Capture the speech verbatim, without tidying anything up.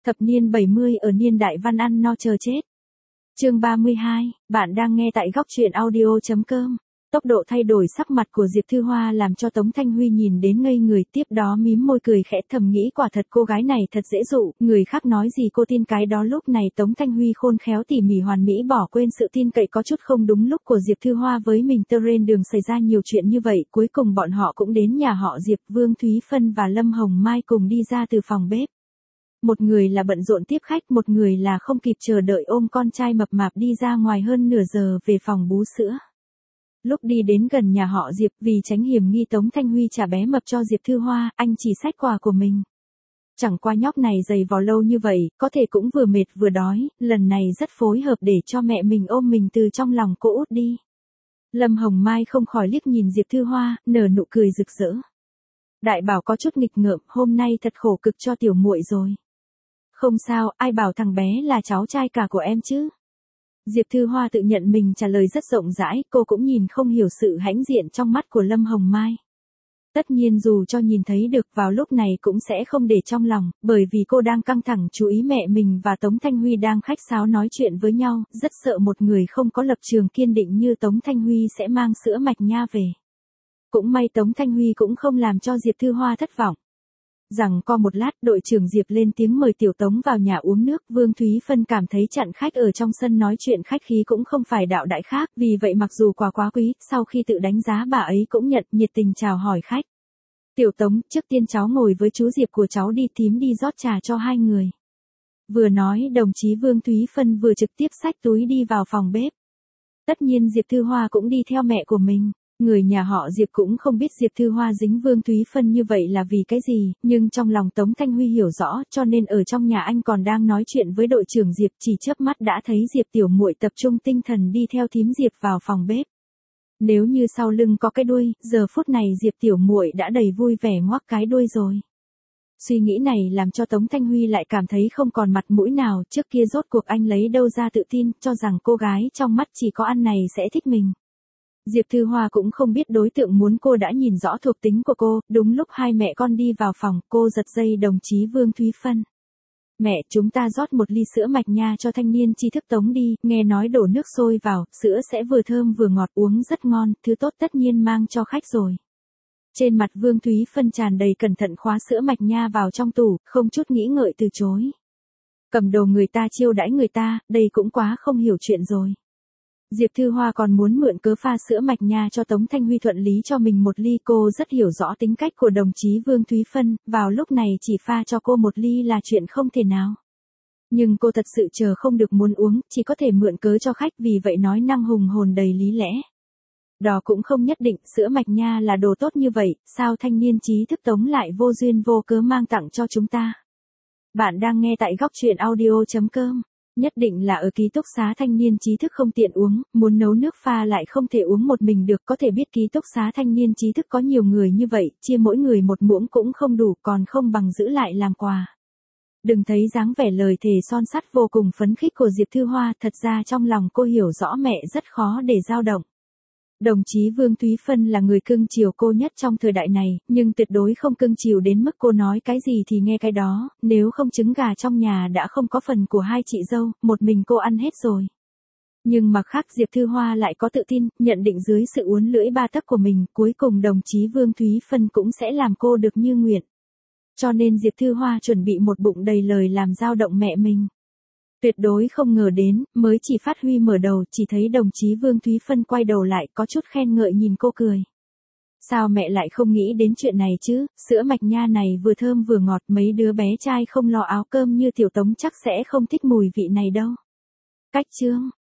Thập niên bảy mươi ở niên đại văn ăn no chờ chết. Chương ba mươi hai, bạn đang nghe tại góc truyện audio chấm com. Tốc độ thay đổi sắc mặt của Diệp Thư Hoa làm cho Tống Thanh Huy nhìn đến ngây người, tiếp đó mím môi cười khẽ thầm nghĩ quả thật cô gái này thật dễ dụ, người khác nói gì cô tin cái đó. Lúc này Tống Thanh Huy khôn khéo tỉ mỉ hoàn mỹ bỏ quên sự tin cậy có chút không đúng lúc của Diệp Thư Hoa với mình. Trên đường xảy ra nhiều chuyện như vậy, cuối cùng bọn họ cũng đến nhà họ Diệp. Vương Thúy Phân và Lâm Hồng Mai cùng đi ra từ phòng bếp. Một người là bận rộn tiếp khách, một người là không kịp chờ đợi ôm con trai mập mạp đi ra ngoài hơn nửa giờ về phòng bú sữa. Lúc đi đến gần nhà họ Diệp, vì tránh hiểm nghi Tống Thanh Huy trả bé mập cho Diệp Thư Hoa, anh chỉ xách quà của mình. Chẳng qua nhóc này giày vò lâu như vậy, có thể cũng vừa mệt vừa đói, lần này rất phối hợp để cho mẹ mình ôm mình từ trong lòng cô út đi. Lâm Hồng Mai không khỏi liếc nhìn Diệp Thư Hoa, nở nụ cười rực rỡ. Đại bảo có chút nghịch ngợm, hôm nay thật khổ cực cho tiểu muội rồi. Không sao, ai bảo thằng bé là cháu trai cả của em chứ. Diệp Thư Hoa tự nhận mình trả lời rất rộng rãi, cô cũng nhìn không hiểu sự hãnh diện trong mắt của Lâm Hồng Mai. Tất nhiên dù cho nhìn thấy được vào lúc này cũng sẽ không để trong lòng, bởi vì cô đang căng thẳng chú ý mẹ mình và Tống Thanh Huy đang khách sáo nói chuyện với nhau, rất sợ một người không có lập trường kiên định như Tống Thanh Huy sẽ mang sữa mạch nha về. Cũng may Tống Thanh Huy cũng không làm cho Diệp Thư Hoa thất vọng. Rằng co một lát, đội trưởng Diệp lên tiếng mời Tiểu Tống vào nhà uống nước. Vương Thúy Phân cảm thấy chặn khách ở trong sân nói chuyện khách khí cũng không phải đạo đại khác, vì vậy mặc dù quà quá quý, sau khi tự đánh giá bà ấy cũng nhận, nhiệt tình chào hỏi khách. Tiểu Tống, trước tiên cháu ngồi với chú Diệp của cháu đi, thím đi rót trà cho hai người. Vừa nói đồng chí Vương Thúy Phân vừa trực tiếp xách túi đi vào phòng bếp. Tất nhiên Diệp Thư Hoa cũng đi theo mẹ của mình. Người nhà họ Diệp cũng không biết Diệp Thư Hoa dính Vương Thúy Phân như vậy là vì cái gì, nhưng trong lòng Tống Thanh Huy hiểu rõ, cho nên ở trong nhà anh còn đang nói chuyện với đội trưởng Diệp, chỉ chớp mắt đã thấy Diệp tiểu muội tập trung tinh thần đi theo thím Diệp vào phòng bếp. Nếu như sau lưng có cái đuôi, giờ phút này Diệp tiểu muội đã đầy vui vẻ ngoắc cái đuôi rồi. Suy nghĩ này làm cho Tống Thanh Huy lại cảm thấy không còn mặt mũi nào, trước kia rốt cuộc anh lấy đâu ra tự tin, cho rằng cô gái trong mắt chỉ có ăn này sẽ thích mình. Diệp Thư Hoa cũng không biết đối tượng muốn cô đã nhìn rõ thuộc tính của cô, đúng lúc hai mẹ con đi vào phòng, cô giật dây đồng chí Vương Thúy Phân. Mẹ, chúng ta rót một ly sữa mạch nha cho thanh niên tri thức Tống đi, nghe nói đổ nước sôi vào, sữa sẽ vừa thơm vừa ngọt uống rất ngon, thứ tốt tất nhiên mang cho khách rồi. Trên mặt Vương Thúy Phân tràn đầy cẩn thận khóa sữa mạch nha vào trong tủ, không chút nghĩ ngợi từ chối. Cầm đồ người ta chiêu đãi người ta, đây cũng quá không hiểu chuyện rồi. Diệp Thư Hoa còn muốn mượn cớ pha sữa mạch nha cho Tống Thanh Huy thuận lý cho mình một ly, cô rất hiểu rõ tính cách của đồng chí Vương Thúy Phân, vào lúc này chỉ pha cho cô một ly là chuyện không thể nào. Nhưng cô thật sự chờ không được muốn uống, chỉ có thể mượn cớ cho khách, vì vậy nói năng hùng hồn đầy lý lẽ. Đó cũng không nhất định, sữa mạch nha là đồ tốt như vậy, sao thanh niên trí thức Tống lại vô duyên vô cớ mang tặng cho chúng ta. Bạn đang nghe tại góc truyện audio chấm com. Nhất định là ở ký túc xá thanh niên trí thức không tiện uống, muốn nấu nước pha lại không thể uống một mình được, có thể biết ký túc xá thanh niên trí thức có nhiều người như vậy, chia mỗi người một muỗng cũng không đủ, còn không bằng giữ lại làm quà. Đừng thấy dáng vẻ lời thề son sắt vô cùng phấn khích của Diệp Thư Hoa, thật ra trong lòng cô hiểu rõ mẹ rất khó để dao động. Đồng chí Vương Thúy Phân là người cưng chiều cô nhất trong thời đại này, nhưng tuyệt đối không cưng chiều đến mức cô nói cái gì thì nghe cái đó, nếu không trứng gà trong nhà đã không có phần của hai chị dâu, một mình cô ăn hết rồi. Nhưng mặt khác Diệp Thư Hoa lại có tự tin, nhận định dưới sự uốn lưỡi ba tấc của mình, cuối cùng đồng chí Vương Thúy Phân cũng sẽ làm cô được như nguyện. Cho nên Diệp Thư Hoa chuẩn bị một bụng đầy lời làm dao động mẹ mình. Tuyệt đối không ngờ đến, mới chỉ phát huy mở đầu, chỉ thấy đồng chí Vương Thúy Phân quay đầu lại có chút khen ngợi nhìn cô cười. Sao mẹ lại không nghĩ đến chuyện này chứ, sữa mạch nha này vừa thơm vừa ngọt, mấy đứa bé trai không lo áo cơm như Tiểu Tống chắc sẽ không thích mùi vị này đâu. Cách chương,